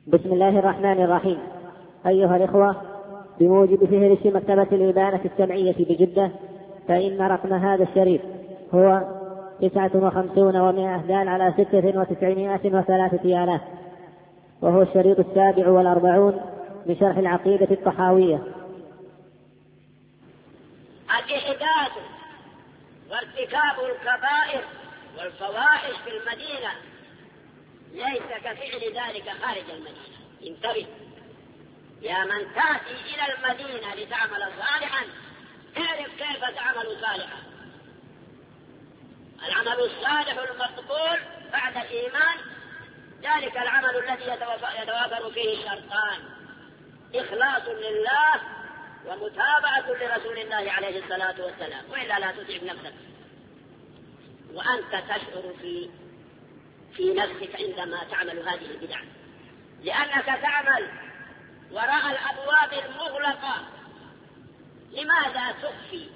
بسم الله الرحمن الرحيم. أيها الإخوة، بموجب فهرس مكتبة الإبانة السمعية بجدة، فإن رقم هذا الشريف هو 59 دال على 9603 وهو الشريط 47 من شرح العقيدة الطحاوية. الإحداث وارتكاب الكبائر والفواحش في المدينة ليس كفعل ذلك خارج المدينة. انتبه يا من تأتي إلى المدينة لتعمل صالحا، اعرف كيف تعمل صالحا. العمل الصالح المقبول بعد الإيمان ذلك العمل الذي يتوافر فيه الشرطان: إخلاص لله ومتابعة لرسول الله عليه الصلاة والسلام، وإلا لا تتعب نفسك وأنت تشعر في نفسك عندما تعمل هذه البدع، لأنك تعمل وراء الأبواب المغلقة. لماذا تخفي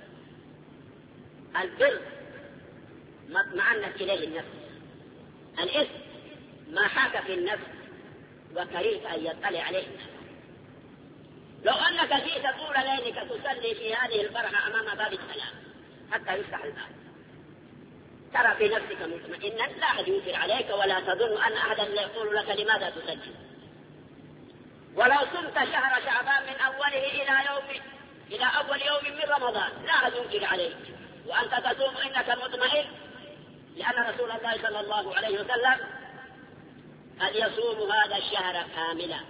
البر ما اطمأنت إليه النفس؟ الإثم ما حاك في النفس وكرهت أن يطلع عليه النفس. لو أنك جئت طول ليلك تصلي في هذه البرهة أمام باب السلام حتى يفتح الباب، ترى في نفسك مطمئنا، لا أحد ينكر عليك ولا تظن أن أحدا يقول لك لماذا تصلي. ولو صمت شهر شعبان من أوله إلى أول يوم من رمضان لا أحد ينكر عليك وأنت تصوم إنك مطمئن، لأن رسول الله صلى الله عليه وسلم قد يصوم هذا الشهر كاملا،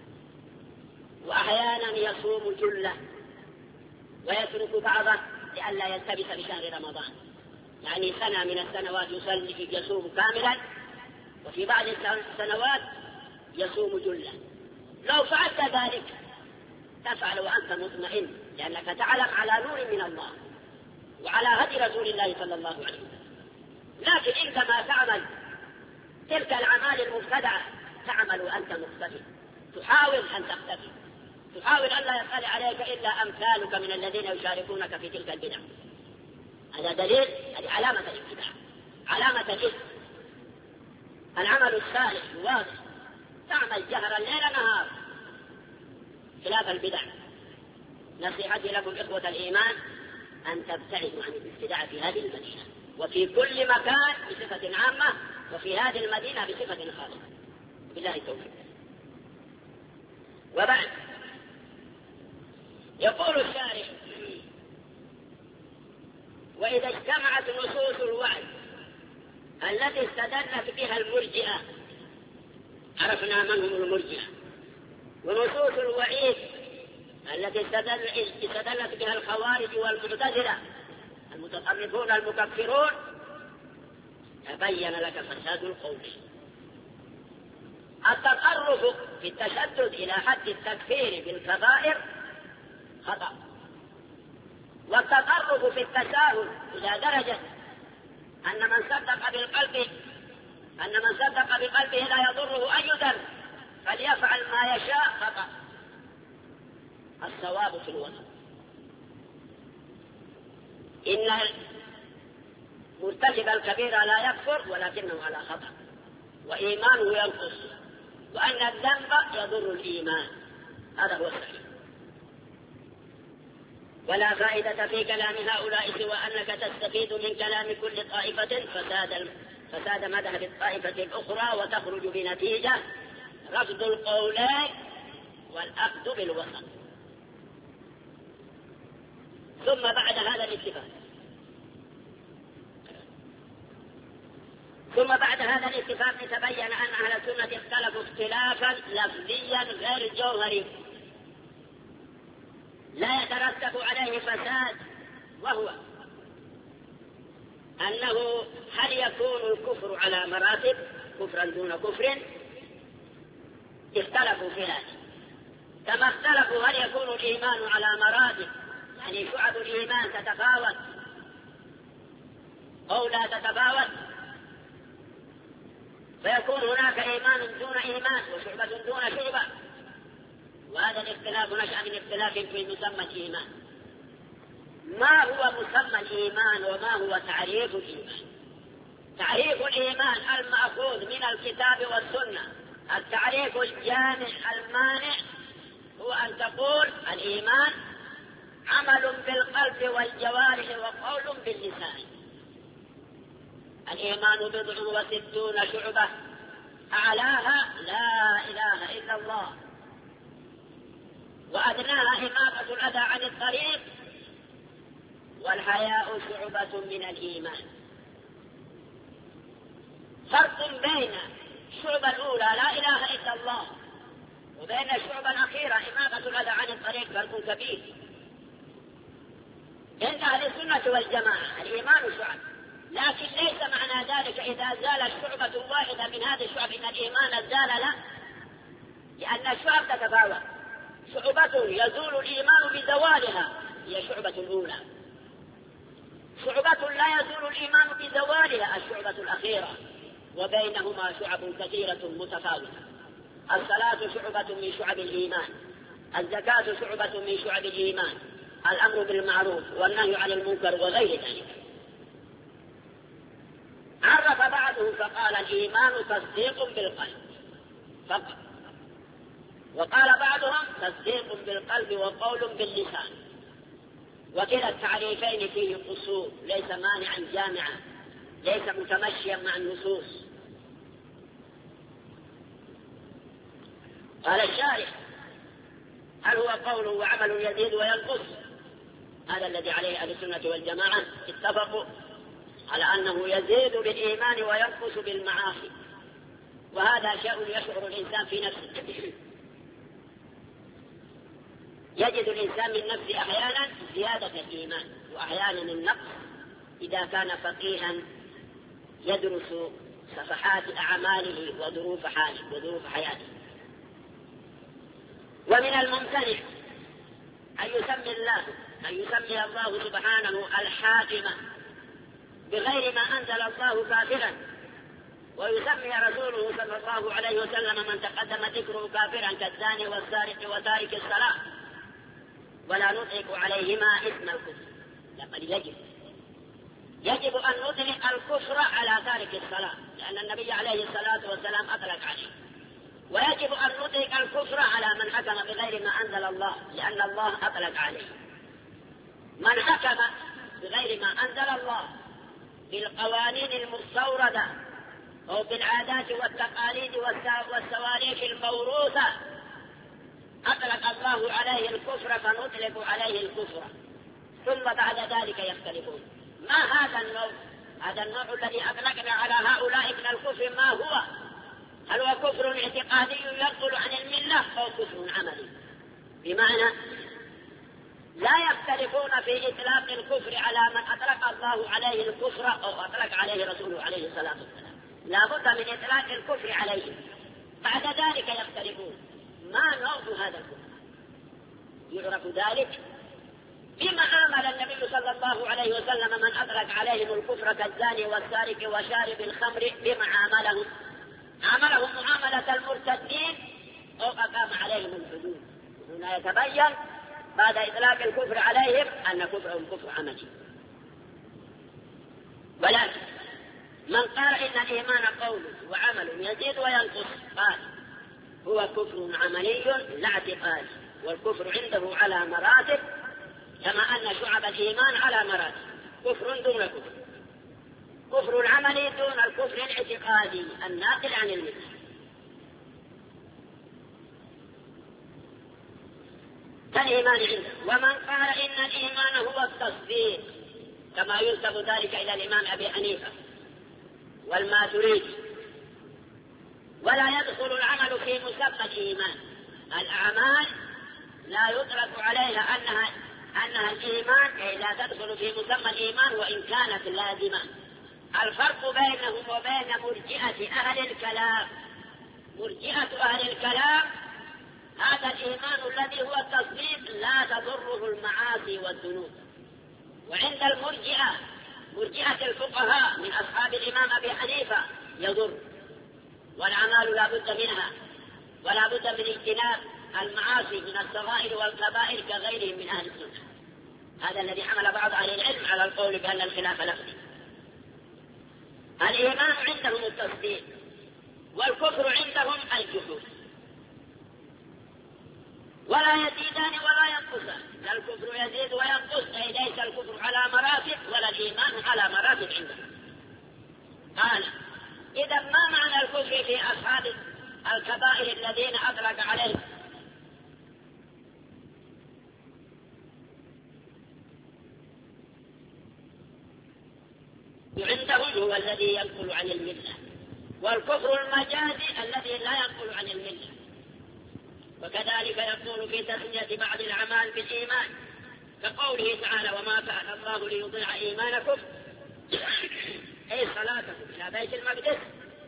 وأحيانا يصوم جلة ويترك بعضه لئلا يلتبس بشهر رمضان. يعني سنة من السنوات يصوم كاملا، وفي بعض السنوات يصوم جلة. لو فعلت ذلك تفعل وأنت مطمئن، لأنك تعلم على نور من الله وعلى هدي رسول الله صلى الله عليه وسلم. لكن عندما تعمل تلك الأعمال المبتدعة تعمل وأنت مختفي، تحاول أن تختفي، تحاول أن لا يطلع عليك إلا أمثالك من الذين يشاركونك في تلك البدع. هذا دليل، هذه علامة الابتداع، علامة الإثم. العمل الصالح الواضح تعمل جهرا ليل نهار خلاف البدع. نصيحتي لكم إخوة الإيمان أن تبتعدوا عن الابتداع في هذه المدينة وفي كل مكان بصفة عامة، وفي هذه المدينة بصفة خاصة. بالله التوفيق. وبعد يقول الشارح: وإذا اجتمعت نصوص الوعد التي استدلت بها المرجئة، عرفنا من هم المرجئة، ونصوص الوعيد التي استدلت بها الخوارج والمعتزلة المتطرفون المكفرون، تبين لك فساد القول. التطرف في التشدد إلى حد التكفير بالكبائر خطأ، والتطرف في التساهل إلى درجة أن من صدق بقلبه لا يضره أي ذنب فليفعل ما يشاء خطأ. الصواب في الوسط. إن مرتكب الكبيرة لا يكفر ولكنه على خطأ وإيمانه ينقص، وأن الذنب يضر الإيمان. هذا هو الصحيح. ولا فائدة في كلام هؤلاء سوى أنك تستفيد من كلام كل طائفة فساد مذهب الطائفة الأخرى، وتخرج بنتيجة رفض القولين والأخذ بالوسط. ثم بعد هذا الاتفاق تبين أن أهل السنة اختلفوا اختلافا لفظيا غير جوهري لا يترتب عليه فساد، وهو أنه هل يكون الكفر على مراتب، كفرا دون كفر؟ اختلفوا في هذا، كما اختلفوا هل يكون الإيمان على مراتب، يعني شعب الإيمان تتفاوت أو لا تتفاوت، فيكون هناك إيمان دون إيمان وشعبة دون شعبة. وهذا الاختلاف نشأ من اختلاف في مسمى الإيمان. ما هو مسمى الإيمان وما هو تعريف الإيمان؟ تعريف الإيمان المأخوذ من الكتاب والسنة والتعريف الجامع المانع هو أن تقول الإيمان عمل بالقلب والجوارح وقول باللسان. الإيمان 69 شعبة، أعلاها لا إله إلا الله، وأدناها إماطة الأذى عن الطريق، والحياء شعبة من الإيمان. فرق بين الشعبة الأولى لا إله إلا الله وبين الشعبة الأخيرة إماطة الأذى عن الطريق فرق كبير. عند أهل السنة والجماعة الإيمان شعب، لكن ليس معنى ذلك إذا زالت شعبة واحدة من هذه الشعب إن الإيمان زال، لا، لأن الشعب تتفاوت. شعبة يزول الإيمان بزوالها هي شعبة الأولى، شعبة لا يزول الإيمان بزوالها الشعبة الأخيرة، وبينهما شعب كثيرة متفاوتة. الصلاة شعبة من شعب الإيمان، الزكاة شعبة من شعب الإيمان، الأمر بالمعروف والنهي عن المنكر وغير ذلك. عرف بعضهم فقال الإيمان تصديق بالقلب فقط، وقال بعضهم تصديق بالقلب وقول باللسان. وكلا التعريفين فيه قصور، ليس مانعا جامعا، ليس متمشيا مع النصوص. قال الشارح: هل هو قول وعمل يزيد وينقص؟ هذا الذي عليه أهل السنة والجماعة، اتفقوا على أنه يزيد بالإيمان وينقص بالمعاصي، وهذا شيء يشعر الإنسان في نفسه. يجد الإنسان من نفسه أحيانا زيادة الإيمان وأحيانا النقص إذا كان فقيها يدرس صفحات أعماله وظروف حاله وظروف حياته. ومن الممتنع أن يسمي الله سبحانه الحاكم بغير ما أنزل الله كافرا، ويسمي رسوله صلى الله عليه وسلم من تقدم ذكره كافرا كالزاني والسارق وتارك الصلاة، ولا نطلق عليهما اسم الكفر. لقد يجب أن نطلق الكفر على تارك الصلاة، لأن النبي عليه الصلاة والسلام أطلق عليه. ويجب أن نطلق الكفر على من حكم بغير ما أنزل الله، لأن الله أطلق عليه. من حكم بغير ما أنزل الله بالقوانين المستوردة أو بالعادات والتقاليد والسواليف الموروثة أطلق الله عليه الكفر، فنطلق عليه الكفر. ثم بعد ذلك يختلفون: ما هذا النوع؟ هذا النوع الذي أطلقنا على هؤلاء من الكفر ما هو؟ هل هو كفر اعتقادي ينقل عن الملة أو كفر عملي؟ بمعنى لا يختلفون في إطلاق الكفر على من أطلق الله عليه الكفر أو أطلق عليه رسوله عليه الصلاة والسلام، لا بد من إطلاق الكفر عليه. بعد ذلك يختلفون: ما نوع هذا الكفر؟ يعرف ذلك بما عامل النبي صلى الله عليه وسلم من أطلق عليهم الكفر كالزاني والسارق وشارب الخمر، بما عاملهم معاملة المرتدين أو أقام عليهم الحدود. هنا يتبين بعد إطلاق الكفر عليهم أن كفرهم كفر عملي. ولكن من قال إن الإيمان قول وعمل يزيد وينقص قال هو كفر عملي لا اعتقادي، والكفر عنده على مراتب، كما أن شعب الإيمان على مراتب: كفر دون كفر، كفر العمل دون الكفر الاعتقادي الناقل عن الملة. كالإيمان عنده. ومن قال إن الإيمان هو التصديق، كما ينسب ذلك إلى الإمام أبي حنيفة والماتريدي، ولا يدخل العمل في مسمى الإيمان. الأعمال لا يطلق عليها أنها الإيمان، إذا تدخل في مسمى الإيمان وإن كانت لازمة. الفرق بينهم وبين مرجئة أهل الكلام: مرجئة أهل الكلام هذا الإيمان الذي هو التصديق لا تضره المعاصي والذنوب، وعند مرجئة الفقهاء من أصحاب الإمام أبي حنيفة يضر، والأعمال لا بد منها، ولا بد من اجتناب المعاصي من الصغائر والكبائر كغيرهم من أهل السنة. هذا الذي حمل بعض أهل العلم على القول بأن الخلاف لفظي. الإيمان عندهم التصديق، والكفر عندهم الجحود، ولا يزيدان ولا ينقصان، لا الكفر يزيد وينقص، أي ليس الكفر على مراتب ولا الإيمان على مراتب عندهم. قال: إذا ما معنى الكفر في أصحاب الكبائر الذين أطلق عليهم؟ عندهم هو الذي ينقل عن الملة، والكفر المجازي الذي لا ينقل عن الملة. وكذلك يقول في تسمية بعض الأعمال بالإيمان، كقوله تعالى: وما كان الله ليضيع إيمانكم أي صلاتكم إلى بيت المقدس،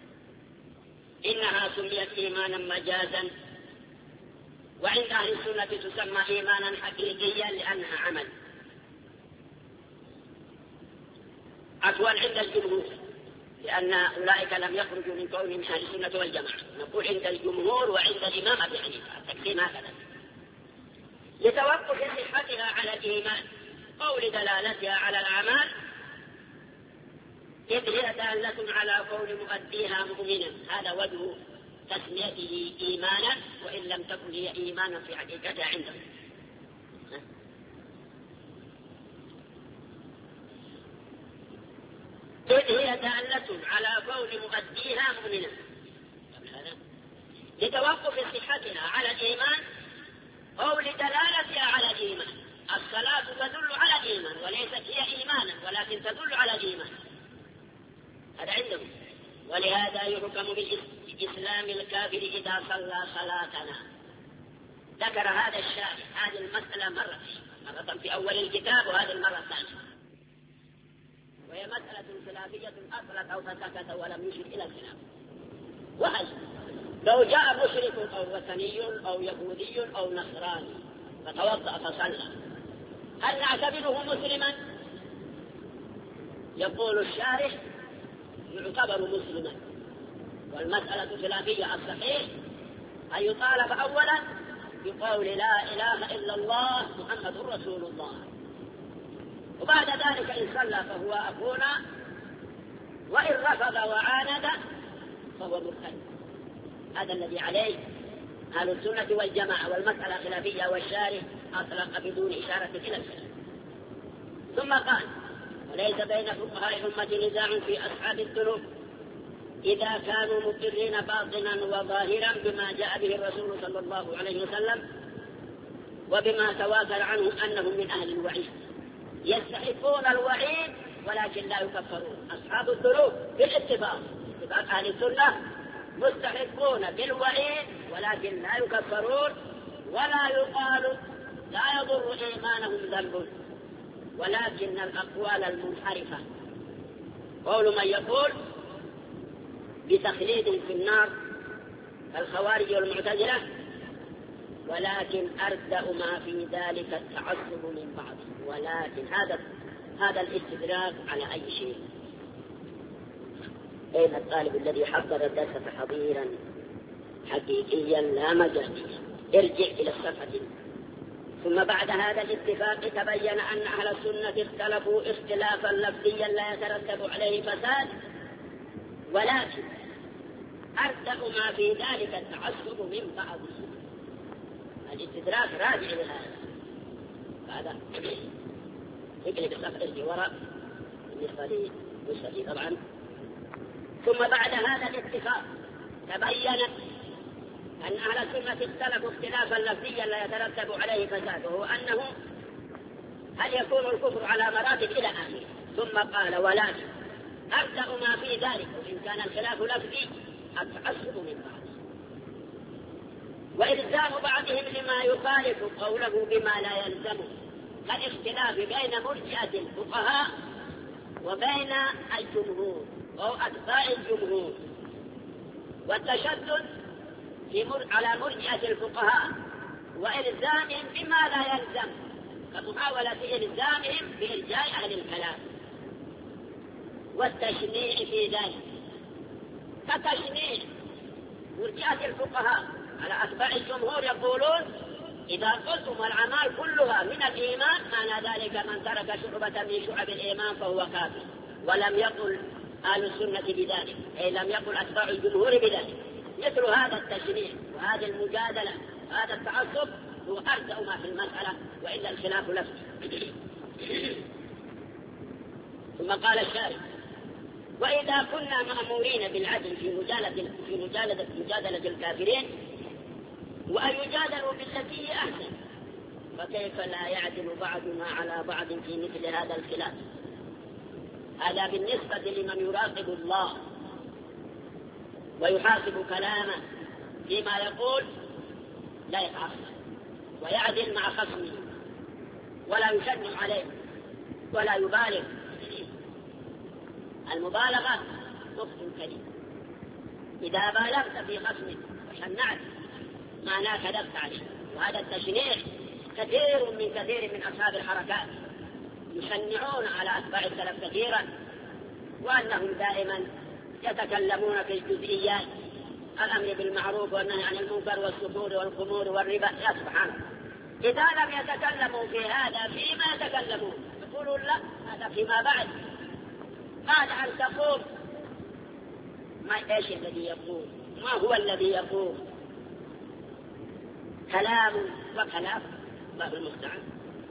إنها سميت إيمانا مجازا، وعند أهل السنة تسمى إيمانا حقيقيا لأنها عمل. عفوا عند الجمهور، لأن أولئك لم يخرجوا من كونهم أهل السنة والجماعة، نقول عند الجمهور وعند الإمام أبي حنيفة التقسيم هكذا، لتوقف صحتها على الإيمان أو لدلالتها على الأعمال، إذ هي دالة على كون مؤديها مؤمنا. هذا وجه تسميته إيمانا، وإن لم تكن هي إيمانا في حقيقتها عندهم. إذ هي دالة على كون مؤديها مؤمنا، لتوقف صحتها على الإيمان أو لدلالتها على الإيمان. الصلاة تدل على الإيمان وليست هي إيمانا، ولكن تدل على الإيمان، هذا عندهم. ولهذا يحكم بإسلام الكافر إذا صلى صلاتنا. ذكر هذا الشارح هذه المسألة مرة في أول الكتاب، وهذه المرة الثانية، وهي مسألة خلافية أطلق أو فسكت ولم يشر إلى الخلاف. وهل لو جاء مشرك أو وثني أو يهودي أو نصراني فتوضأ فصلى، هل نعتبره مسلما؟ يقول الشارح: يعتبر مسلما. والمسألة خلافية، الصحيح أن يطالب أولا بقول لا إله إلا الله محمد رسول الله، وبعد ذلك إن صلى فهو أخونا، وإن رفض وعاند فهو مرتد. هذا الذي عليه أهل السنة والجماعة، والمسألة خلافية، والشارح أطلق بدون إشارة إلى الخلاف. ثم قال: وليس بين فقهاء الأمة نزاع في أصحاب الذنوب إذا كانوا مقرين باطنا وظاهرا بما جاء به الرسول صلى الله عليه وسلم، وبما تواتر عنه أنهم من أهل الوعيد، يستحقون الوعيد ولكن لا يكفرون. أصحاب الذنوب بالاتفاق، اتفاق أهل السنة، مستحقون بالوعيد ولكن لا يكفرون، ولا يقال لا يضر إيمانهم ذنب، ولكن الأقوال المنحرفة قول من يقول بتخليد في النار الخوارج والمعتزلة، ولكن أردأ ما في ذلك التعصب من بعضهم. ولكن هذا الاستدراك على أي شيء؟ أين الطالب الذي حضر الدرس تحضيرا حقيقيا لا مجازيا؟ ارجع إلى الصفحة. ثم بعد هذا الاتفاق تبين أن أهل السنة اختلفوا اختلافا لفظيا لا يترتب عليه فساد، ولكن أردأ ما في ذلك التعصب من بعضهم. الاستدراك راجع لهذا. هذا اقلب الصفحة ارجع وراء بالنسبة لي طبعا. ثم بعد هذا الاتفاق تبين أن أهل السنة اختلفوا اختلافا لفظيا لا يترتب عليه فساد، وهو أنه هل يكون الكفر على مراتب إلى آخره. ثم قال: ولكن أبدأ ما في ذلك وإن كان الخلاف لفظي التعصب من بعض، وإلزام بعضهم لما يخالف قوله بما لا يلزمه، كالاختلاف بين مرجئة الفقهاء وبين الجمهور أو أتباع الجمهور، والتشدد على مرجئة الفقهاء وإلزامهم بما لا يلزم، كمحاولة إلزامهم بإرجاء أهل الكلام، والتشنيع في ذلك كتشنيع مرجئة الفقهاء على أتباع الجمهور، يقولون إذا قلتم الأعمال كلها من الإيمان معنى ذلك من ترك شعبة من شعب الإيمان فهو كافر، ولم يقل أهل السنة بذلك، أي لم يقل أتباع الجمهور بذلك. مثل هذا التشنيع وهذه المجادلة وهذا التعصب هو أرجع ما في المسألة، وإلا الخلاف لفظي. ثم قال الشارع: وإذا كنا مأمورين بالعدل في مجادلة الكافرين وأن يجادلوا بالتي هي أحسن، فكيف لا يعدل بعضنا على بعض في مثل هذا الخلاف؟ هذا بالنسبة لمن يراقب الله ويحاسب كلامه فيما يقول، لا يتعصب ويعدل مع خصمه ولا يشنع عليه ولا يبالغ. المبالغة خبث كريم. إذا بالغت في خصمك وشنعت معناه كذبت عليه. وهذا التشنيع كثير من أصحاب الحركات يشنعون على أتباع السلف كثيرا، وأنهم دائما يتكلمون في الجزئيات، الأمر بالمعروف والنهي عن المنكر والسفور والخمور والربا. يا سبحان الله، إذا لم يتكلموا في هذا فيما يتكلمون يقولون لا، هذا فيما بعد أن تقول ما إيش الذي يقول، ما هو الذي يقول، كلام وكلام، الله المستعان.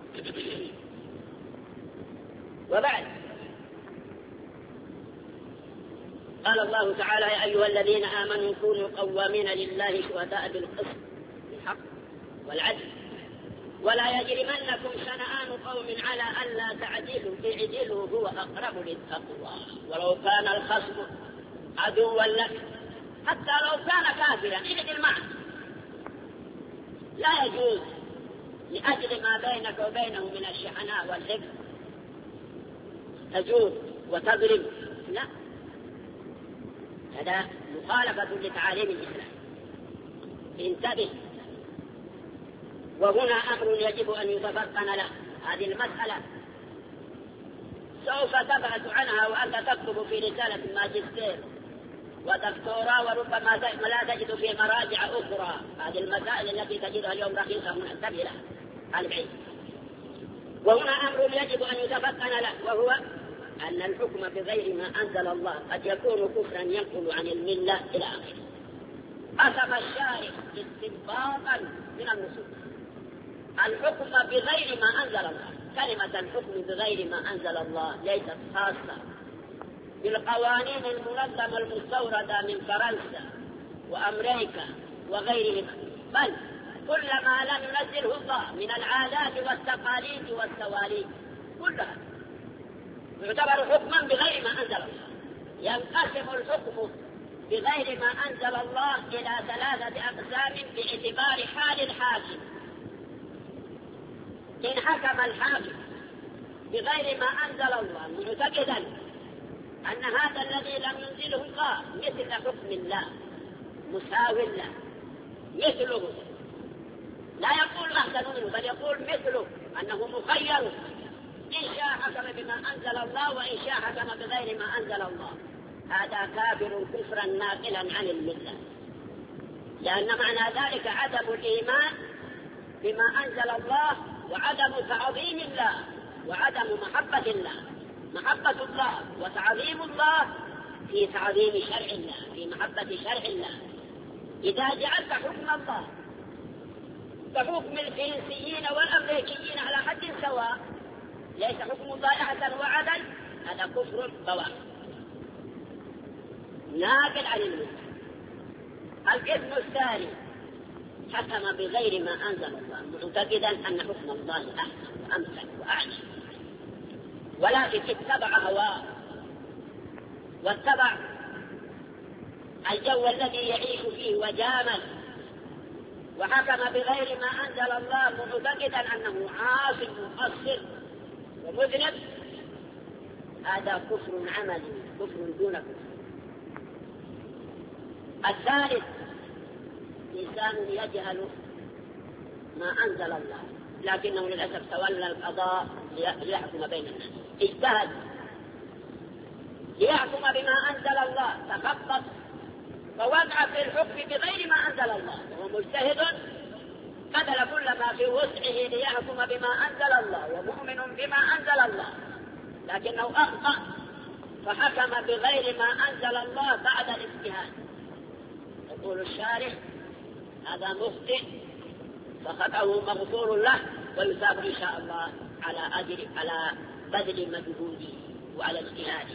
وبعد قال الله تعالى: يا أيها الذين آمنوا كونوا قوامين لله شهداء بالقسط بالحق والعدل ولا يجرمنكم شنآن قوم على ألا تعدلوا اعدلوا هو أقرب للتقوى ولو كان الخصم عدوا لك، حتى لو كان كافرا اعدل معه. لا يجوز لأجل ما بينك وبينه من الشحناء والحقد تجوز وتضرب، لا، هذا مخالفة لتعاليم الإسلام. انتبه. وهنا أمر يجب أن يتفطن له. هذه المسألة سوف تبحث عنها وأنت تكتب في رسالة ماجستير ودكتوراه، وربما لا تجد في مراجع أخرى هذه المسائل التي تجدها اليوم رخيصة. هنا انتبه لها العلم. وهنا أمر يجب أن يتفطن له، وهو أن الحكم بغير ما أنزل الله قد يكون كفرا ينقل عن الملة إلى آخره. قسم الشارع استنباطا من النصوص الحكم بغير ما أنزل الله. كلمة الحكم بغير ما أنزل الله ليست خاصة بالقوانين المنظمة المستوردة من فرنسا وأمريكا وغيرهما، بل كل ما لم ينزله الله من العادات والتقاليد والسواليف كلها يعتبر حكما بغير ما أنزل الله. ينقسم الحكم بغير ما أنزل الله إلى 3 أقسام باعتبار حال الحاكم. إن حكم الحاكم بغير ما أنزل الله معتقدا أن هذا الذي لم ينزله الله مثل حكم الله مساو له مثله، لا يقول أحسن منه بل يقول مثله، أنه مخير، إن شاء حكم بما أنزل الله وإن شاء حكم بغير ما أنزل الله، هذا كافر كفرا ناقلا عن الملة، لأن معنى ذلك عدم الإيمان بما أنزل الله وعدم تعظيم الله وعدم محبة الله. محبة الله وتعظيم الله في تعظيم شرع الله، في محبة شرع الله. إذا جعلت حكم الله كحكم الفرنسيين والأمريكيين على حد سواء ليس حكم الله أحسن وعدل، هذا كفر بواح ناقل عن الملة. القسم الثاني حكم بغير ما أنزل الله معتقدا أن حكم الله أحسن وأمثل وأعلى، ولكن اتبع هواه واتبع الجو الذي يعيش فيه وجامل، وحكم بغير ما أنزل الله معتقدا أنه عاصي مقصر ومذنب، هذا كفر عملي، كفر دون كفر. الثالث إنسان يجهل ما أنزل الله لكنه للأسف تولى القضاء ليحكم بين الناس، اجتهد ليحكم بما أنزل الله، تخبط فوقع في الحكم بغير ما أنزل الله، وهو مجتهد بذل كل ما في وسعه ليحكم بما أنزل الله ومؤمن بما أنزل الله، لكنه أخطأ فحكم بغير ما أنزل الله بعد الاجتهاد. يقول الشارح هذا مخطئ فخطأه مغفور له ويثاب إن شاء الله على بذل مجهوده وعلى اجتهاده.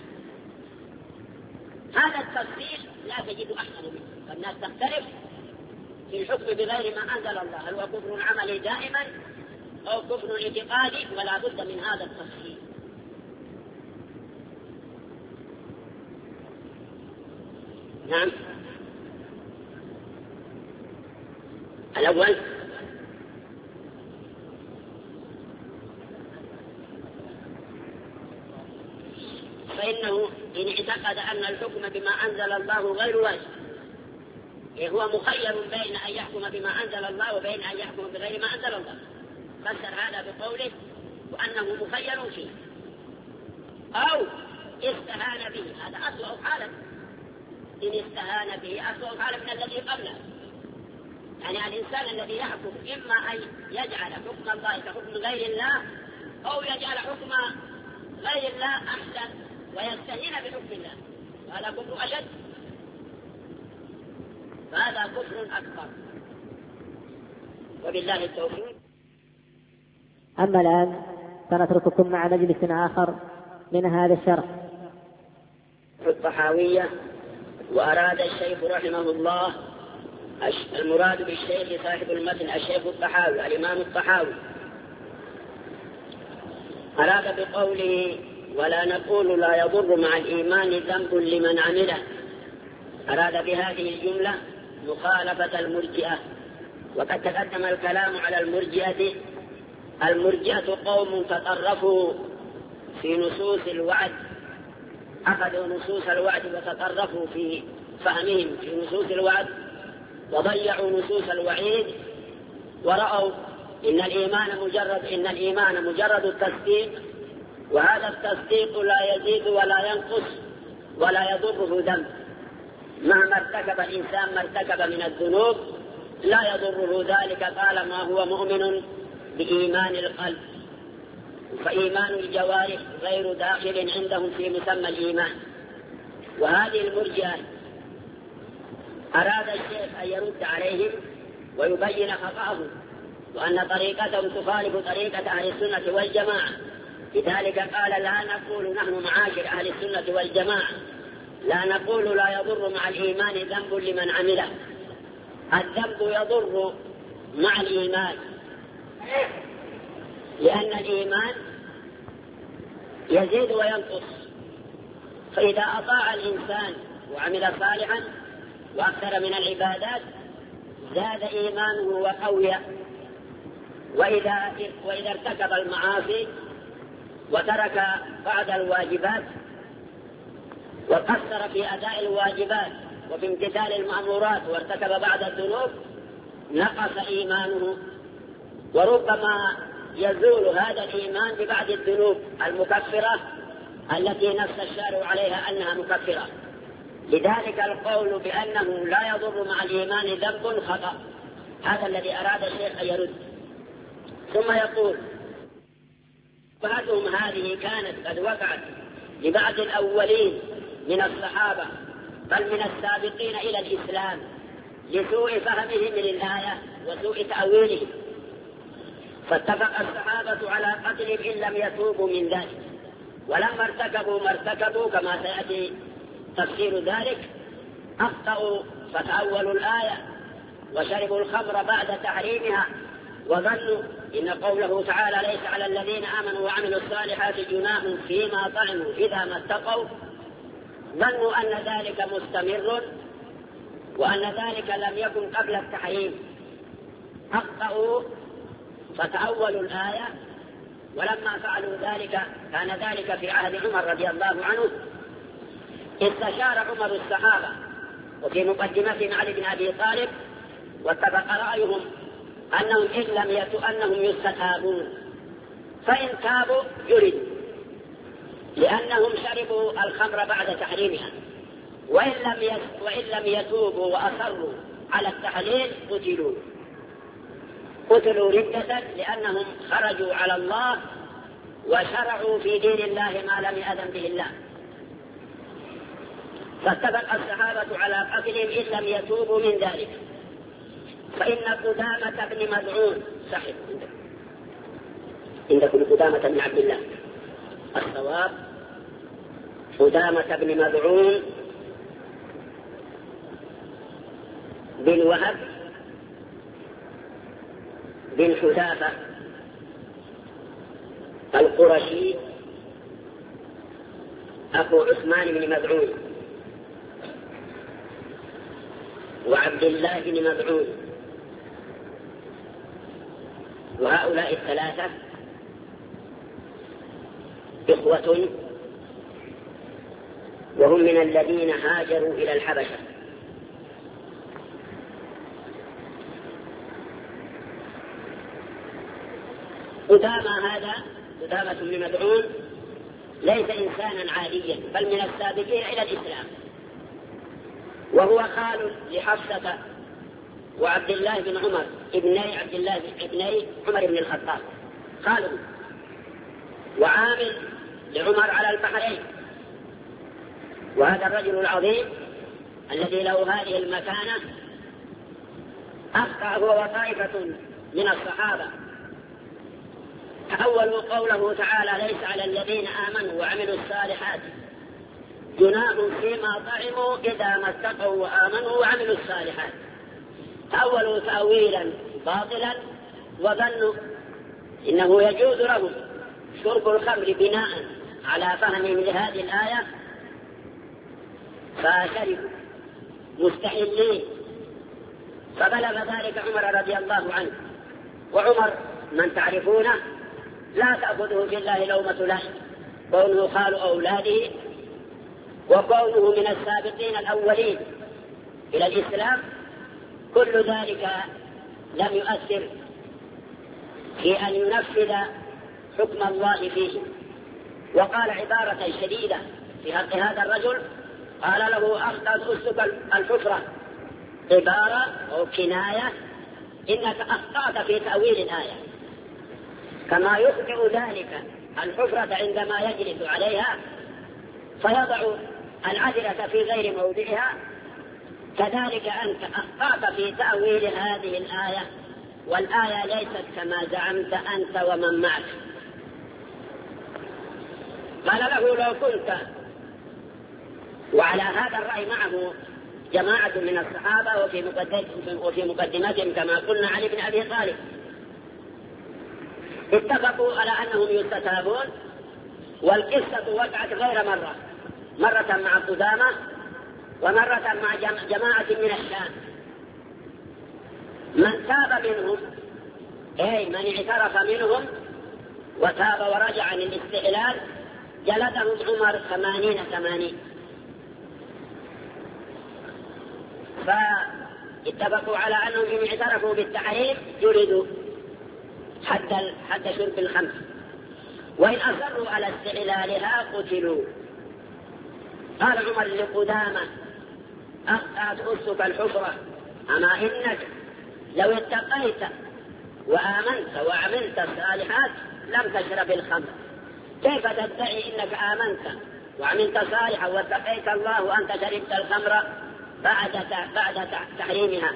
هذا التفسير لا تجد أحسن منه، فالناس تختلف في الحكم بغير ما أنزل الله، هل هو كفر عملي دائما أو كفر اعتقادي، ولا بد من هذا التفسير. نعم. الأول فإنه إن اعتقد أن الحكم بما أنزل الله غير واجب، هو مخير بين أن يحكم بما أنزل الله وبين أن يحكم بغير ما أنزل الله، فسر هذا بقوله وأنه مخير فيه، أو استهان به، هذا أسوأ حالا. إن استهان به أسوأ حالا من الذي قبله. يعني الإنسان الذي يحكم إما أن يجعل حكم الله كحكم غير الله، أو يجعل حكم غير الله أحسن ويستهين بحكم الله، هذا كفر أشد، فهذا كفر أكبر، وبالله التوفيق. أما الآن سنترككم مع مجلس آخر من هذا الشرح. الطحاوية. وأراد الشيخ رحمه الله، المراد بالشيخ صاحب المتن الشيخ الطحاوي الإمام الطحاوي، أراد بقوله ولا نقول لا يضر مع الإيمان ذنب لمن عمله، أراد بهذه الجملة مخالفة المرجئة. وقد تقدم الكلام على المرجئة. المرجئة قوم تطرفوا في نصوص الوعد، أخذوا نصوص الوعد وتطرفوا في فهمهم في نصوص الوعد وضيعوا نصوص الوعيد، ورأوا إن الإيمان مجرد التصديق، وهذا التصديق لا يزيد ولا ينقص ولا يضره ذنب، مهما ارتكب الإنسان ما ارتكب من الذنوب لا يضره ذلك طالما هو مؤمن بإيمان القلب. فإيمان الجوارح غير داخل عندهم في مسمى الإيمان. وهذه المرجئة أراد الشيخ أن يرد عليهم ويبين خطأهم، وأن طريقتهم تخالف طريقة أهل السنة والجماعة. لذلك قال لا نقول نحن معاشر أهل السنة والجماعة لا نقول لا يضر مع الإيمان ذنب لمن عمله. الذنب يضر مع الإيمان، لأن الإيمان يزيد وينقص، فإذا أطاع الإنسان وعمل صالحا وأكثر من العبادات زاد إيمانه وقوي، وإذا ارتكب المعاصي وترك بعض الواجبات وقصر في أداء الواجبات وفي امتثال المأمورات وارتكب بعض الذنوب نقص إيمانه. وربما يزول هذا الإيمان ببعض الذنوب المكفرة التي نص الشارع عليها أنها مكفرة. لذلك القول بأنه لا يضر مع الإيمان ذنب خطأ، هذا الذي أراد الشيخ أن يرد. ثم يقول بعضهم هذه كانت قد وقعت لبعض الأولين من الصحابة بل من السابقين إلى الإسلام لسوء فهمهم للآية وسوء تأويلهم، فاتفق الصحابة على قتلهم إن لم يتوبوا من ذلك، ولما ارتكبوا ما ارتكبوا كما سيأتي تفسير ذلك أخطأوا فتأولوا الآية وشربوا الخمر بعد تحريمها، وظنوا إن قوله تعالى ليس على الذين آمنوا وعملوا الصالحات جناح فيما طعموا إذا ما اتقوا، ظنوا أن ذلك مستمر وأن ذلك لم يكن قبل التحريم، أخطأوا فتأولوا الآية. ولما فعلوا ذلك كان ذلك في عهد عمر رضي الله عنه، استشار عمر الصحابة وفي مقدمة علي بن أبي طالب، واتفق رأيهم أنهم يستتابون، فإن تابوا جلدوا لأنهم شربوا الخمر بعد تحريمها، وإن لم يتوبوا وأصروا على التحليل قتلوا ردة، لأنهم خرجوا على الله وشرعوا في دين الله ما لم يأذن به الله. فاتفق الصحابة على قتلهم إن لم يتوبوا من ذلك. فإن قدامة بن مدعون صحيح عندكم قدامة بن عبد الله، الصواب قدامة بن مدعون بن وهب بن حذافة القرشي أخو عثمان بن مدعون وعبد الله بن مدعون، وهؤلاء الثلاثة إخوة وهم من الذين هاجروا إلى الحبشة. قدامة بن مدعون ليس إنسانا عاديا، بل من السابقين إلى الإسلام، وهو خال لحفصة وعبد الله بن عمر ابني عمر بن الخطاب، خاله، وعامل لعمر على البحرين. وهذا الرجل العظيم الذي له هذه المكانة أخطأ هو وطائفة من الصحابة. تأولوا قوله تعالى: ليس على الذين آمنوا وعملوا الصالحات جناح فيما طعموا إذا ما اتقوا وآمنوا وعملوا الصالحات. تأولوا تأويلا باطلا وظنوا إنه يجوز لهم شرب الخمر بناء على فهمهم لهذه الآية، فشربوا مستحلين، فبلغ ذلك عمر رضي الله عنه. وعمر من تعرفونه لا تأخذه في الله لومة لائم، كونه خال أولاده وكونه من السابقين الأولين إلى الإسلام، كل ذلك لم يؤثر في أن ينفذ حكم الله فيه. وقال عبارة شديدة في حق هذا الرجل، قال له: أخطأت أسلك الحفرة، عبارة أو كناية إنك أخطأت في تأويل الآية، كما يخطئ ذلك الحفرة عندما يجلس عليها فيضع العذرة في غير موضعها، كذلك أنت أخطأت في تأويل هذه الآية، والآية ليست كما زعمت أنت ومن معك. قال له: لو كنت، وعلى هذا الرأي معه جماعة من الصحابة وفي مقدمتهم كما قلنا علي بن أبي طالب، اتفقوا على أنهم يستتابون. والقصة وقعت غير مرة مع قدامة ومرة مع جماعة من الشام. من تاب منهم، أي من اعترف منهم وتاب ورجع عن الاستحلال، جلدهم عمر 80. فاتفقوا على أنهم إن اعترفوا بالتحريم جلدوا حتى شرب الخمر، وإن أصروا على استحلالها قتلوا. قال عمر لقدامة: أخطأت أسك الحفرة، أما إنك لو اتقيت وآمنت وعملت الصالحات لم تشرب الخمر. كيف تدعي إنك آمنت وعملت صالحا واتقيت الله وأنت شربت الخمر بعد تحريمها؟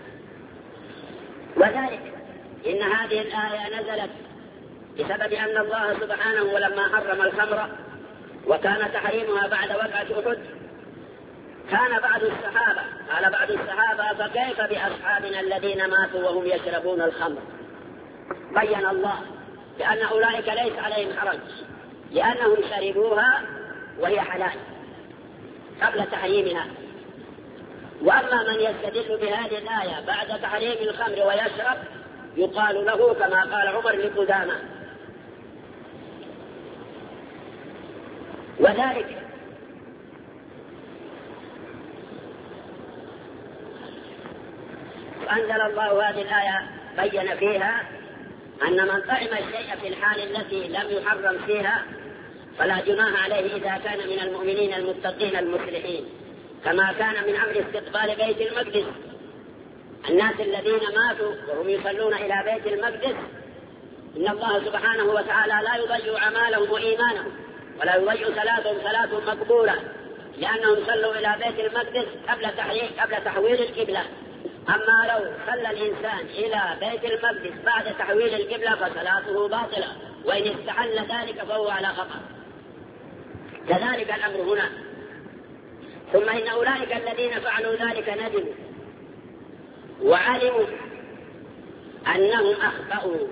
وذلك إن هذه الآية نزلت بسبب أن الله سبحانه ولما حرم الخمر وكان تحريمها بعد وقعة أحد، كان قال بعض الصحابة: فكيف بأصحابنا الذين ماتوا وهم يشربون الخمر؟ بين الله بأن أولئك ليس عليهم حرج، لأنهم شربوها وهي حلال قبل تحريمها. وأما من يستدل بهذه الآية بعد تحريم الخمر ويشرب، يقال له كما قال عمر لقدامة. وذلك أنزل الله هذه الآية بين فيها أن من طعم الشيء في الحال التي لم يحرم فيها فلا جناح عليه إذا كان من المؤمنين المتقين المصلحين، كما كان من أمر استقبال بيت المقدس. الناس الذين ماتوا وهم يصلون إلى بيت المقدس، إن الله سبحانه وتعالى لا يضيع أعمالهم وإيمانهم، ولا يضيع صلاتهم صلاة مقبولة، لأنهم صلوا إلى بيت المقدس قبل تحويل القبلة. أما لو صلى الإنسان إلى بيت المقدس بعد تحويل القبلة فصلاته باطلة، وإن استحل ذلك فهو على خطأ. كذلك الأمر هنا. ثم إن أولئك الذين فعلوا ذلك ندموا وعلموا أنهم أخطأوا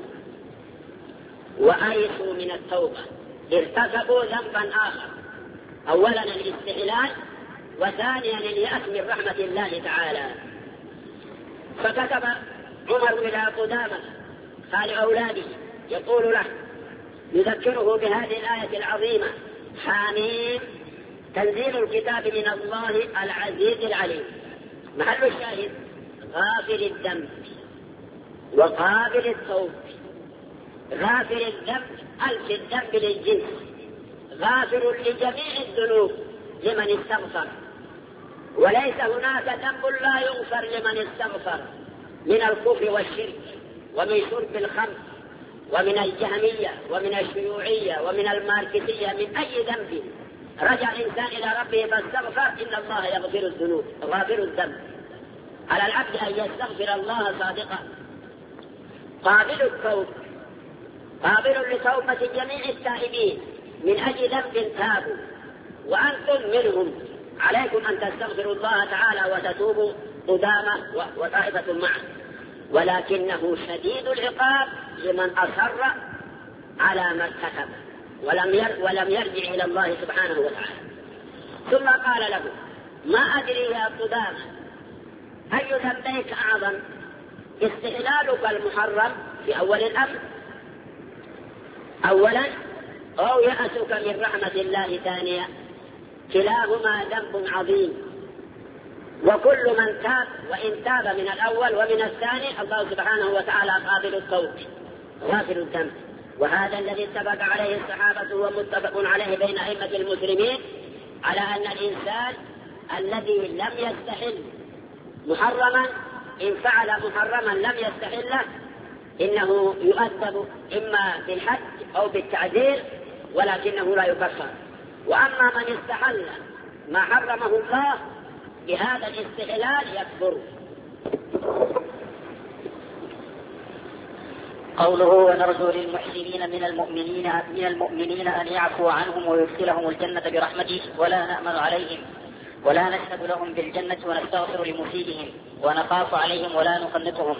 وأيسوا من التوبة، ارتكبوا ذنبا آخر، أولا الاستحلال، وثانيا اليأس من رحمة الله تعالى. فكتب عمر إلى قدامة قال أولاده يقول له يذكره بهذه الآية العظيمة: حميم تنزيل الكتاب من الله العزيز العليم. محل الشاهد: غافر الذنب وقابل التوب. غافر الذنب ألف الذنب للجنس، غافر لجميع الذنوب لمن استغفر، وليس هناك ذنب لا يغفر لمن استغفر من الكفر والشرك ومن شرب الخمر ومن الجهمية ومن الشيوعية ومن الماركسية، من أي ذنب رجع الإنسان إلى ربه فاستغفر إن الله يغفر الذنوب. غافر الذنب، على العبد أن يستغفر الله صادقا. قابل التوب، قابل لتوبة جميع التائبين من أجل ذنب تابوا وأنتم منهم، عليكم أن تستغفروا الله تعالى وتتوبوا قدامى وطائفة معه، ولكنه شديد العقاب لمن أصر على ما ارتكب ولم يرجع إلى الله سبحانه وتعالى. ثم قال له: ما أدري يا قدامى أي ذنبيك أعظم، استحلالك المحرم في أول الأمر أولا، أو يأسك من رحمة الله ثانيا؟ كلاهما ذنب عظيم، وكل من تاب وإن تاب من الأول ومن الثاني الله سبحانه وتعالى قابل التوب غافر الذنب. وهذا الذي اتفق عليه الصحابة ومتفق عليه بين أئمة المسلمين، على أن الإنسان الذي لم يستحل محرما إن فعل محرما لم يستحله إنه يؤدب إما بالحد أو بالتعذير، ولكنه لا يكفر. وأما من استحل ما حرمه الله بهذا الاستحلال يكفر. قوله: ونرجو للمحسنين من المؤمنين أن يعفو عنهم ويدخلهم الجنة برحمته ولا نأمن عليهم ولا نشهد لهم بالجنة ونستغفر لمسيئهم ونخاف عليهم ولا نقنطهم.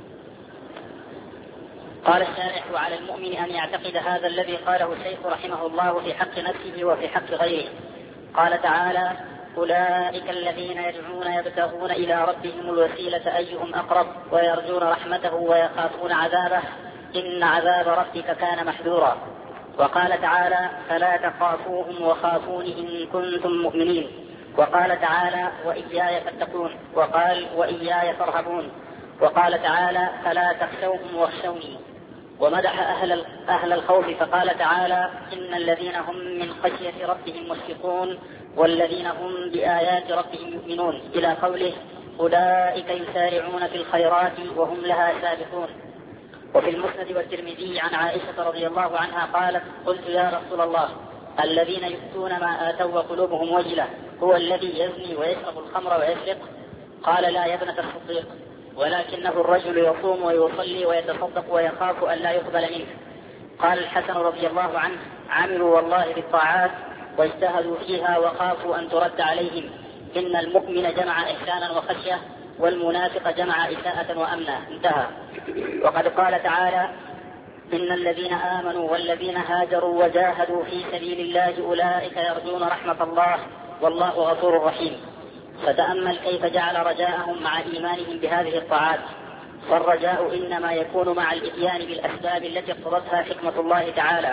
قال الشارح: وعلى المؤمن أن يعتقد هذا الذي قاله الشيخ رحمه الله في حق نفسه وفي حق غيره. قال تعالى: أولئك الذين يدعون يبتغون إلى ربهم الوسيلة أيهم أقرب ويرجون رحمته ويخافون عذابه إن عذاب ربك كان محذورا. وقال تعالى: فلا تخافوهم وخافون إن كنتم مؤمنين. وقال تعالى: وإياي فاتقون. وقال: وإياي فارهبون. وقال تعالى: فلا تخشوهم واخشوني. ومدح أهل الخوف فقال تعالى: إن الذين هم من خشية ربهم مشفقون والذين هم بآيات ربهم يؤمنون، إلى قوله: أولئك يسارعون في الخيرات وهم لها سابقون. وفي المسند والترمذي عن عائشة رضي الله عنها قالت: قلت يا رسول الله الذين يؤتون ما آتوا وقلوبهم وجلة هو الذي يزني ويشرب الخمر ويسرق؟ قال: لا يا ابنة الصديق، ولكنه الرجل يصوم ويصلي ويتصدق ويخاف أن لا يقبل منه. قال الحسن رضي الله عنه: عملوا والله بالطاعات واجتهدوا فيها وخافوا أن ترد عليهم. إن المؤمن جمع إحسانا وخشية والمنافق جمع إساءة وأمنا. انتهى. وقد قال تعالى: إن الذين آمنوا والذين هاجروا وجاهدوا في سبيل الله أولئك يرجون رحمة الله والله غفور رحيم. فتأمل كيف جعل رجاءهم مع إيمانهم بهذه الطاعات. فالرجاء إنما يكون مع الإتيان بالأسباب التي اقتضتها حكمة الله تعالى،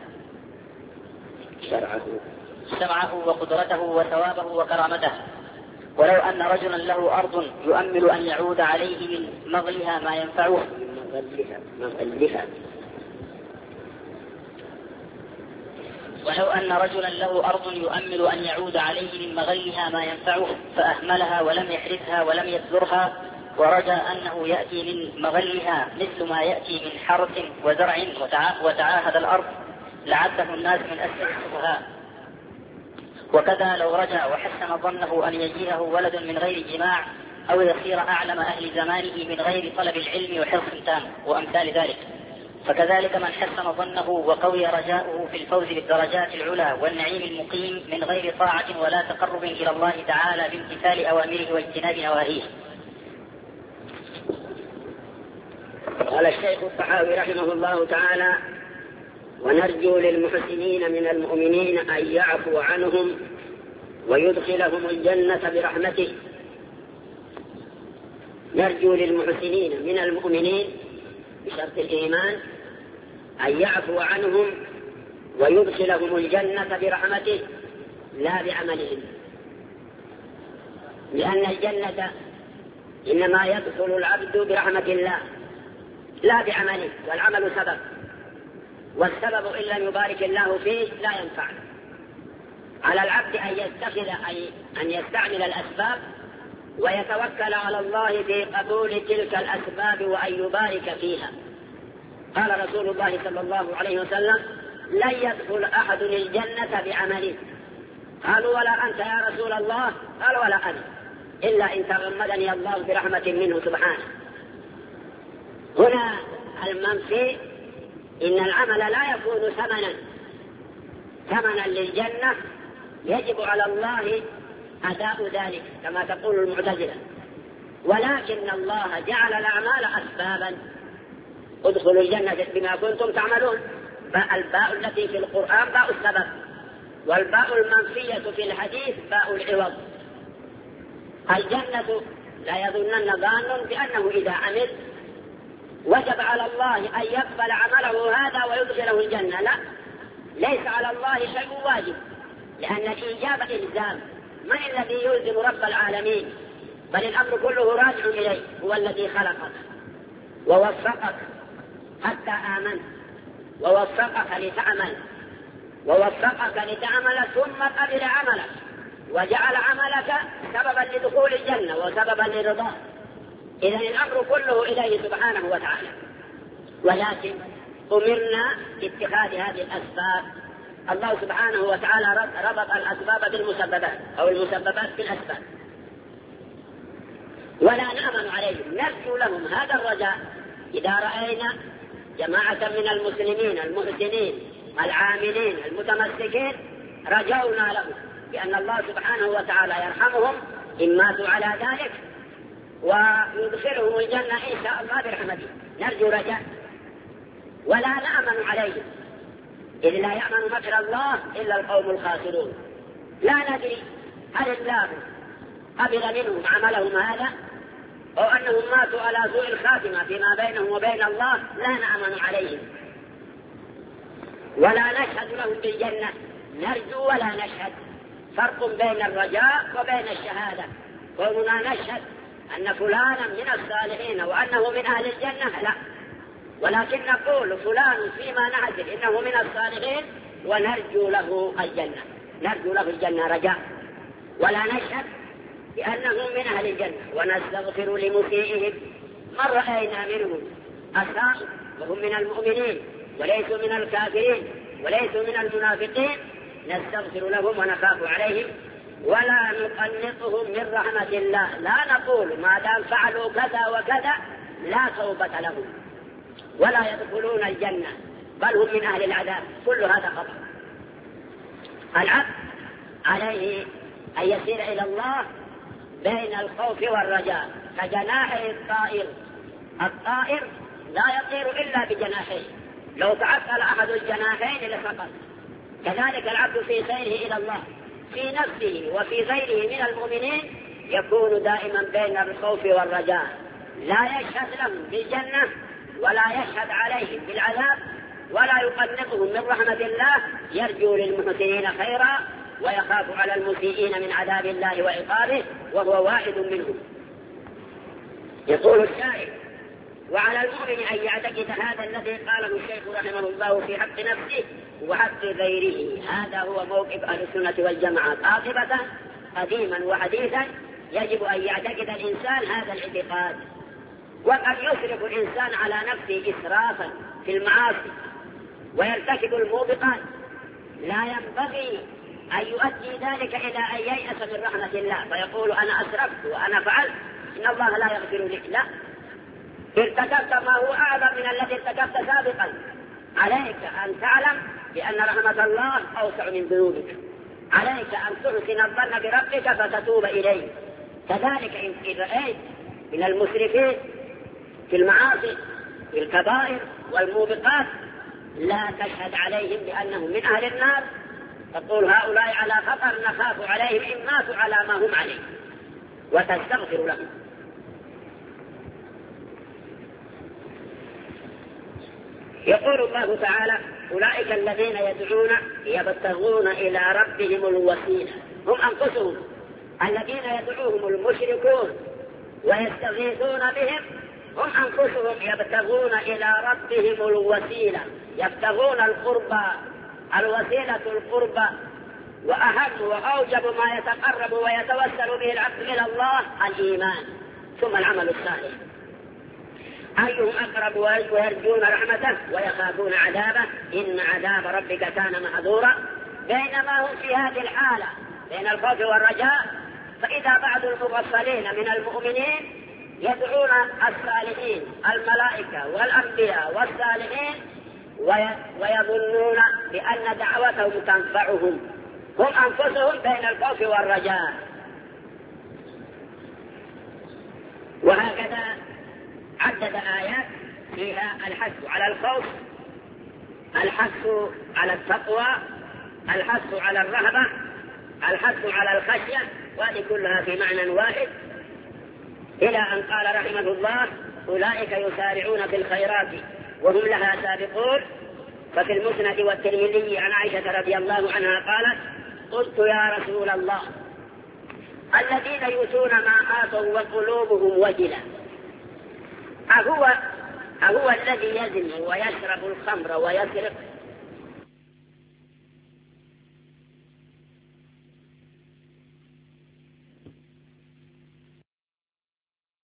شرعه وقدرته وثوابه وكرامته. ولو أن رجلا له أرض يؤمل أن يعود عليه من مغلها ما ينفعه ولو أن رجلا له أرض يؤمل أن يعود عليه من مغلها ما ينفعه فأهملها ولم يحرثها ولم يبذرها ورجى أنه يأتي من مغلها مثل ما يأتي من حرث وزرع وتعاهد الأرض لعده الناس من أسفل السفهاء. وكذا لو رجا وحسن ظنه أن يجيئه ولد من غير جماع أو يصير أعلم أهل زمانه من غير طلب العلم وحرص تام وأمثال ذلك. فكذلك من حسن ظنه وقوي رجاؤه في الفوز بالدرجات العلى والنعيم المقيم من غير طاعة ولا تقرب إلى الله تعالى بامتثال أوامره واجتناب نواهيه. قال الشيخ الطحاوي رحمه الله تعالى: ونرجو للمحسنين من المؤمنين أن يعفو عنهم ويدخلهم الجنة برحمته. نرجو للمحسنين من المؤمنين بشرط الإيمان أن يعفو عنهم ويدخلهم الجنة برحمته لا بعملهم، لأن الجنة إنما يدخل العبد برحمة الله لا بعمله، والعمل سبب، والسبب إن لم يبارك الله فيه لا ينفع. على العبد أن يستعمل الأسباب ويتوكل على الله في قبول تلك الأسباب وأن يبارك فيها. قال رسول الله صلى الله عليه وسلم: لن يدخل أحد الجنة بعمله. قالوا: ولا أنت يا رسول الله؟ قال: ولا أنا، إلا إن تغمدني الله برحمة منه سبحانه. هنا المنفي إن العمل لا يكون ثمنا للجنة، يجب على الله أداء ذلك كما تقول المعتزلة، ولكن الله جعل الأعمال أسبابا. ادخلوا الجنة بما كنتم تعملون. الباء التي في القرآن باء السبب، والباء المنفية في الحديث باء العوض. الجنة لا يظنن ظان بأنه إذا عمل وجب على الله أن يقبل عمله هذا ويدخله الجنة. لا، ليس على الله شيء واجب، لأن الإيجاب إلزام. من الذي يلزم رب العالمين؟ بل الأمر كله راجع إليه. هو الذي خلقك ووفقك حتى آمنت، ووفقك لتعمل ثم قبل عملك وجعل عملك سببا لدخول الجنة وسببا لرضاه. إذن الأمر كله إليه سبحانه وتعالى، ولكن أمرنا باتخاذ هذه الأسباب. الله سبحانه وتعالى ربط الأسباب بالمسببات أو المسببات بالأسباب، ولا نأمن عليهم، نرجو لهم هذا الرجاء. إذا رأينا جماعة من المسلمين المحسنين العاملين المتمسكين رجونا لهم بأن الله سبحانه وتعالى يرحمهم إن ماتوا على ذلك ويدخلهم الجنة إن شاء الله برحمته. نرجو رجاء ولا نأمن عليهم، إذ لا يأمن مكر الله إلا القوم الخاسرون. لا ندري هل الله قبل منهم عملهم هذا أو أنهم ماتوا على سوء الخاتمة فيما بينهم وبين الله. لا نأمن عليهم ولا نشهد لهم بالجنة. نرجو ولا نشهد، فرق بين الرجاء وبين الشهادة. قولنا نشهد أن فلانا من الصالحين وأنه من أهل الجنة، لا، ولكن نقول فلان فيما نعزل إنه من الصالحين ونرجو له الجنة، نرجو له الجنة رجاء، ولا نشهد بأنه من أهل الجنة. ونستغفر لمسيئهم من رأينا منهم أساءوا وهم من المؤمنين وليسوا من الكافرين وليسوا من المنافقين، نستغفر لهم ونخاف عليهم ولا نقنطهم من رحمة الله. لا نقول ما دام فعلوا كذا وكذا لا توبة لهم ولا يدخلون الجنة بل هم من أهل العذاب. كل هذا خطأ. العبد عليه أن يسير إلى الله بين الخوف والرجاء كجناحي الطائر. الطائر لا يطير إلا بجناحيه، لو تعطل أحد الجناحين لسقط. كذلك العبد في سيره إلى الله في نفسه وفي غيره من المؤمنين يكون دائما بين الخوف والرجاء، لا يشهد لهم بالجنة ولا يشهد عليهم بالعذاب ولا يقنطهم من رحمة الله. يرجو للمحسنين خيرا ويخاف على المسيئين من عذاب الله وعقابه، وهو واحد منهم. يقول الشاعر: وعلى المؤمن أن يعتقد هذا الذي قاله الشيخ رحمه الله في حق نفسه وحق غيره. هذا هو موقف أهل السنة والجماعة قاطبة قديما وحديثا. يجب أن يعتقد الإنسان هذا الاعتقاد. وقد يسرف الإنسان على نفسه إسرافا في المعاصي ويرتكب الموبقات. لا ينبغي أن يؤدي ذلك إلى أن ييأس من رحمة الله فيقول أنا أسرفت وأنا فعلت إن الله لا يغفر لك. لا، ارتكبت ما هو أعظم من الذي ارتكبت سابقا. عليك أن تعلم بأن رحمة الله أوسع من ذنوبك. عليك أن تحسن الظن بربك فتتوب إليه. كذلك إن رأيت من المسرفين في المعاصي في الكبائر والموبقات لا تشهد عليهم بأنهم من أهل النار، تقول هؤلاء على خطر نخاف عليهم إن ماتوا على ما هم عليه، وتستغفر لهم. يقول الله تعالى أولئك الذين يدعون يبتغون إلى ربهم الوسيلة، هم أنفسهم الذين يدعوهم المشركون ويستغيثون بهم، هم أنفسهم يبتغون إلى ربهم الوسيلة، يبتغون القربى. الوسيلة القربى، وأهم وأوجب ما يتقرب ويتوسل به العبد إلى الله الإيمان ثم العمل الصالح. أيهم أقرب ويرجون رحمته ويخافون عذابه إن عذاب ربك كان محذورا. بينما هم في هذه الحالة بين الخوف والرجاء، فإذا بعض المغفلين من المؤمنين يدعون الصالحين الملائكة والأنبياء والصالحين ويظنون بأن دعوتهم تنفعهم، هم أنفسهم بين الخوف والرجاء. وهكذا عدد آيات فيها الحث على الخوف، الحث على التقوى، الحث على الرهبة، الحث على الخشية، وهذه كلها في معنى واحد، إلى أن قال رحمه الله أولئك يسارعون في الخيرات وهم لها سابقون. ففي المسند والترمذي عن عائشة رضي الله عنها قالت قلت يا رسول الله الذين يؤتون ما آتوا وقلوبهم وجلة أهو الذي يزني ويشرب الخمر ويسرق